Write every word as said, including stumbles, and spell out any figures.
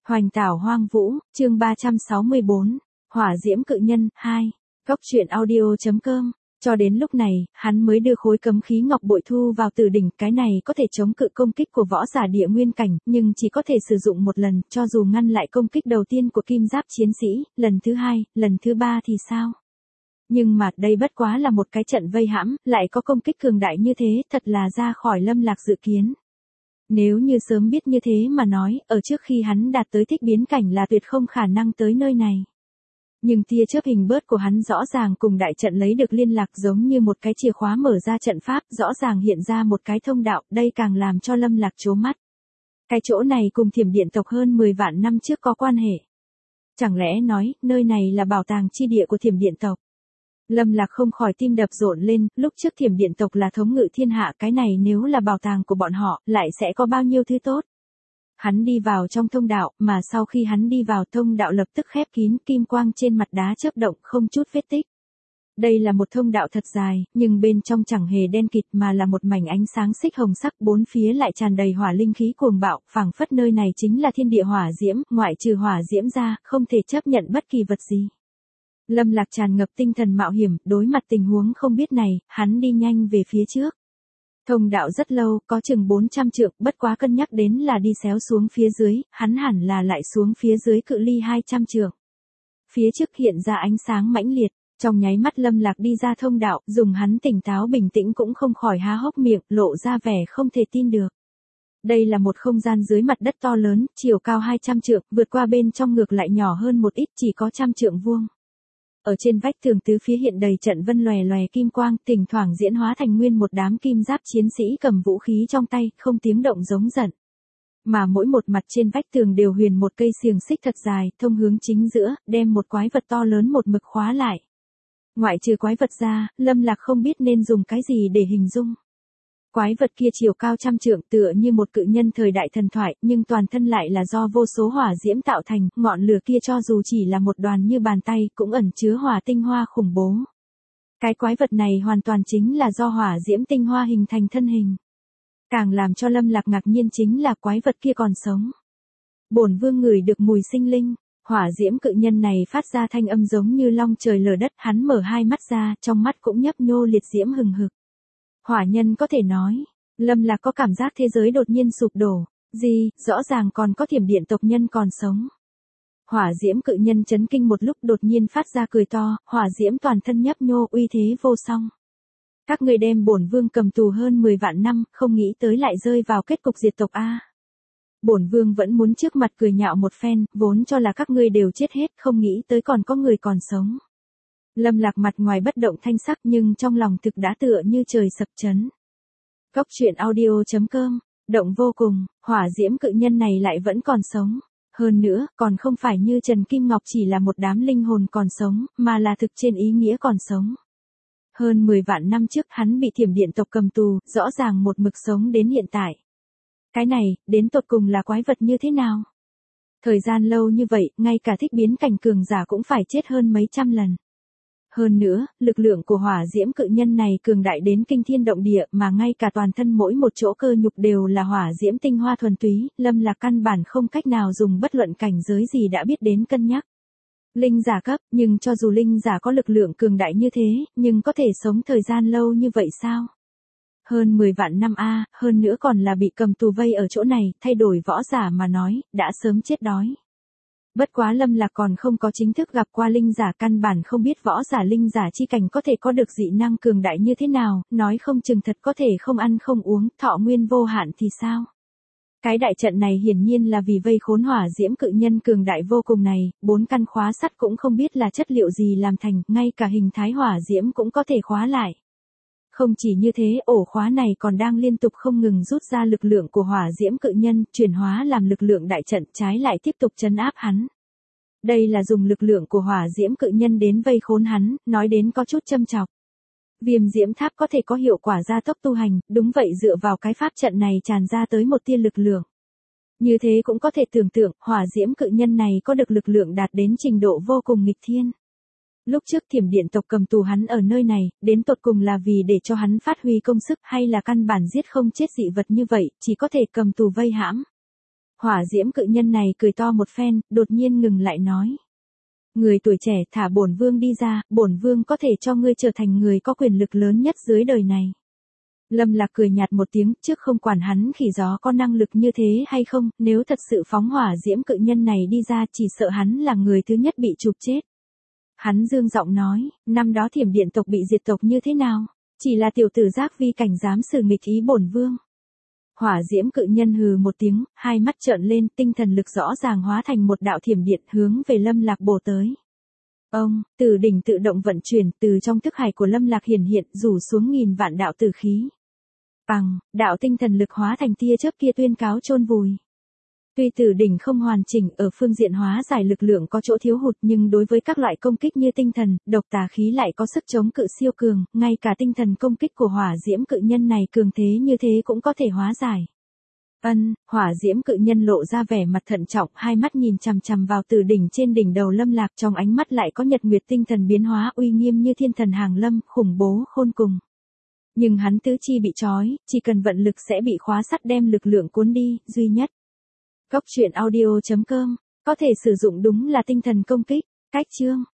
Hoành tảo hoang vũ, chương ba trăm sáu mươi bốn, Hỏa diễm cự nhân, hai. Góc truyện audio chấm com. Cho đến lúc này, hắn mới đưa khối cấm khí ngọc bội thu vào tử đỉnh, cái này có thể chống cự công kích của võ giả địa nguyên cảnh, nhưng chỉ có thể sử dụng một lần, cho dù ngăn lại công kích đầu tiên của kim giáp chiến sĩ, lần thứ hai, lần thứ ba thì sao? Nhưng mà, đây bất quá là một cái trận vây hãm, lại có công kích cường đại như thế, thật là ra khỏi Lâm Lạc dự kiến. Nếu như sớm biết như thế mà nói, ở trước khi hắn đạt tới thích biến cảnh là tuyệt không khả năng tới nơi này. Nhưng tia chớp hình bớt của hắn rõ ràng cùng đại trận lấy được liên lạc giống như một cái chìa khóa mở ra trận pháp, rõ ràng hiện ra một cái thông đạo, đây càng làm cho Lâm Lạc trố mắt. Cái chỗ này cùng Thiểm Điện tộc hơn mười vạn năm trước có quan hệ. Chẳng lẽ nói, nơi này là bảo tàng chi địa của Thiểm Điện tộc? Lâm Lạc không khỏi tim đập rộn lên, lúc trước Thiểm Điện tộc là thống ngự thiên hạ, cái này nếu là bảo tàng của bọn họ, lại sẽ có bao nhiêu thứ tốt. Hắn đi vào trong thông đạo, mà sau khi hắn đi vào thông đạo lập tức khép kín, kim quang trên mặt đá chớp động không chút vết tích. Đây là một thông đạo thật dài, nhưng bên trong chẳng hề đen kịt mà là một mảnh ánh sáng xích hồng sắc, bốn phía lại tràn đầy hỏa linh khí cuồng bạo, phảng phất nơi này chính là thiên địa hỏa diễm, ngoại trừ hỏa diễm ra, không thể chấp nhận bất kỳ vật gì. Lâm Lạc tràn ngập tinh thần mạo hiểm, đối mặt tình huống không biết này, hắn đi nhanh về phía trước. Thông đạo rất lâu, có chừng bốn trăm trượng, bất quá cân nhắc đến là đi xéo xuống phía dưới, hắn hẳn là lại xuống phía dưới cự ly hai trăm trượng. Phía trước hiện ra ánh sáng mãnh liệt, trong nháy mắt Lâm Lạc đi ra thông đạo, dùng hắn tỉnh táo bình tĩnh cũng không khỏi há hốc miệng, lộ ra vẻ không thể tin được. Đây là một không gian dưới mặt đất to lớn, chiều cao hai trăm trượng, vượt qua bên trong ngược lại nhỏ hơn một ít, chỉ có trăm trượng vuông. Ở trên vách tường tứ phía hiện đầy trận vân lòe lòe kim quang, thỉnh thoảng diễn hóa thành nguyên một đám kim giáp chiến sĩ cầm vũ khí trong tay, không tiếng động giống giận. Mà mỗi một mặt trên vách tường đều huyền một cây xiềng xích thật dài, thông hướng chính giữa, đem một quái vật to lớn một mực khóa lại. Ngoại trừ quái vật ra, Lâm Lạc không biết nên dùng cái gì để hình dung. Quái vật kia chiều cao trăm trượng tựa như một cự nhân thời đại thần thoại, nhưng toàn thân lại là do vô số hỏa diễm tạo thành, ngọn lửa kia cho dù chỉ là một đoàn như bàn tay cũng ẩn chứa hỏa tinh hoa khủng bố. Cái quái vật này hoàn toàn chính là do hỏa diễm tinh hoa hình thành thân hình. Càng làm cho Lâm Lạc ngạc nhiên chính là quái vật kia còn sống. Bổn vương ngửi được mùi sinh linh, hỏa diễm cự nhân này phát ra thanh âm giống như long trời lở đất, hắn mở hai mắt ra, trong mắt cũng nhấp nhô liệt diễm hừng hực. Hỏa nhân có thể nói, Lâm Lạc có cảm giác thế giới đột nhiên sụp đổ, gì, rõ ràng còn có Thiểm Điện tộc nhân còn sống. Hỏa diễm cự nhân chấn kinh một lúc đột nhiên phát ra cười to, hỏa diễm toàn thân nhấp nhô uy thế vô song. Các ngươi đem bổn vương cầm tù hơn mười vạn năm, không nghĩ tới lại rơi vào kết cục diệt tộc a. Bổn vương vẫn muốn trước mặt cười nhạo một phen, vốn cho là các ngươi đều chết hết, không nghĩ tới còn có người còn sống. Lâm Lạc mặt ngoài bất động thanh sắc nhưng trong lòng thực đã tựa như trời sập chấn. Góc truyện audio chấm com, động vô cùng, hỏa diễm cự nhân này lại vẫn còn sống. Hơn nữa, còn không phải như Trần Kim Ngọc chỉ là một đám linh hồn còn sống, mà là thực trên ý nghĩa còn sống. Hơn mười vạn năm trước hắn bị Thiểm Điện tộc cầm tù, rõ ràng một mực sống đến hiện tại. Cái này, đến tột cùng là quái vật như thế nào? Thời gian lâu như vậy, ngay cả thích biến cảnh cường giả cũng phải chết hơn mấy trăm lần. Hơn nữa, lực lượng của hỏa diễm cự nhân này cường đại đến kinh thiên động địa mà ngay cả toàn thân mỗi một chỗ cơ nhục đều là hỏa diễm tinh hoa thuần túy, Lâm Lạc căn bản không cách nào dùng bất luận cảnh giới gì đã biết đến cân nhắc. Linh giả cấp, nhưng cho dù linh giả có lực lượng cường đại như thế, nhưng có thể sống thời gian lâu như vậy sao? Hơn mười vạn năm a, hơn nữa còn là bị cầm tù vây ở chỗ này, thay đổi võ giả mà nói, đã sớm chết đói. Bất quá Lâm Lạc còn không có chính thức gặp qua linh giả, căn bản không biết võ giả linh giả chi cảnh có thể có được dị năng cường đại như thế nào, nói không chừng thật có thể không ăn không uống, thọ nguyên vô hạn thì sao? Cái đại trận này hiển nhiên là vì vây khốn hỏa diễm cự nhân cường đại vô cùng này, bốn căn khóa sắt cũng không biết là chất liệu gì làm thành, ngay cả hình thái hỏa diễm cũng có thể khóa lại. Không chỉ như thế, ổ khóa này còn đang liên tục không ngừng rút ra lực lượng của hỏa diễm cự nhân, chuyển hóa làm lực lượng đại trận, trái lại tiếp tục trấn áp hắn. Đây là dùng lực lượng của hỏa diễm cự nhân đến vây khốn hắn, nói đến có chút châm chọc. Viêm diễm tháp có thể có hiệu quả gia tốc tu hành, đúng vậy, dựa vào cái pháp trận này tràn ra tới một tia lực lượng. Như thế cũng có thể tưởng tượng, hỏa diễm cự nhân này có được lực lượng đạt đến trình độ vô cùng nghịch thiên. Lúc trước Thiểm Điện tộc cầm tù hắn ở nơi này, đến tột cùng là vì để cho hắn phát huy công sức hay là căn bản giết không chết dị vật như vậy, chỉ có thể cầm tù vây hãm. Hỏa diễm cự nhân này cười to một phen, đột nhiên ngừng lại nói. Người tuổi trẻ, thả bổn vương đi ra, bổn vương có thể cho ngươi trở thành người có quyền lực lớn nhất dưới đời này. Lâm Lạc cười nhạt một tiếng, trước không quản hắn khỉ gió có năng lực như thế hay không, nếu thật sự phóng hỏa diễm cự nhân này đi ra chỉ sợ hắn là người thứ nhất bị chụp chết. Hắn dương giọng nói, năm đó Thiểm Điện tộc bị diệt tộc như thế nào? Chỉ là tiểu tử giác vi cảnh dám xử nghịch ý bổn vương. Hỏa diễm cự nhân hừ một tiếng, hai mắt trợn lên, tinh thần lực rõ ràng hóa thành một đạo thiểm điện hướng về Lâm Lạc bổ tới. Ông, từ đỉnh tự động vận chuyển, từ trong thức hải của Lâm Lạc hiển hiện, rủ xuống nghìn vạn đạo tử khí. Bằng, đạo tinh thần lực hóa thành tia chớp kia tuyên cáo chôn vùi. Tuy tử đỉnh không hoàn chỉnh ở phương diện hóa giải lực lượng có chỗ thiếu hụt nhưng đối với các loại công kích như tinh thần, độc tà khí lại có sức chống cự siêu cường, ngay cả tinh thần công kích của hỏa diễm cự nhân này cường thế như thế cũng có thể hóa giải. Ân, hỏa diễm cự nhân lộ ra vẻ mặt thận trọng, hai mắt nhìn chằm chằm vào tử đỉnh trên đỉnh đầu Lâm Lạc, trong ánh mắt lại có nhật nguyệt tinh thần biến hóa uy nghiêm như thiên thần hàng lâm, khủng bố khôn cùng. Nhưng hắn tứ chi bị trói, chỉ cần vận lực sẽ bị khóa sắt đem lực lượng cuốn đi, duy nhất. Góc truyện audio chấm com, có thể sử dụng đúng là tinh thần công kích, cách chương.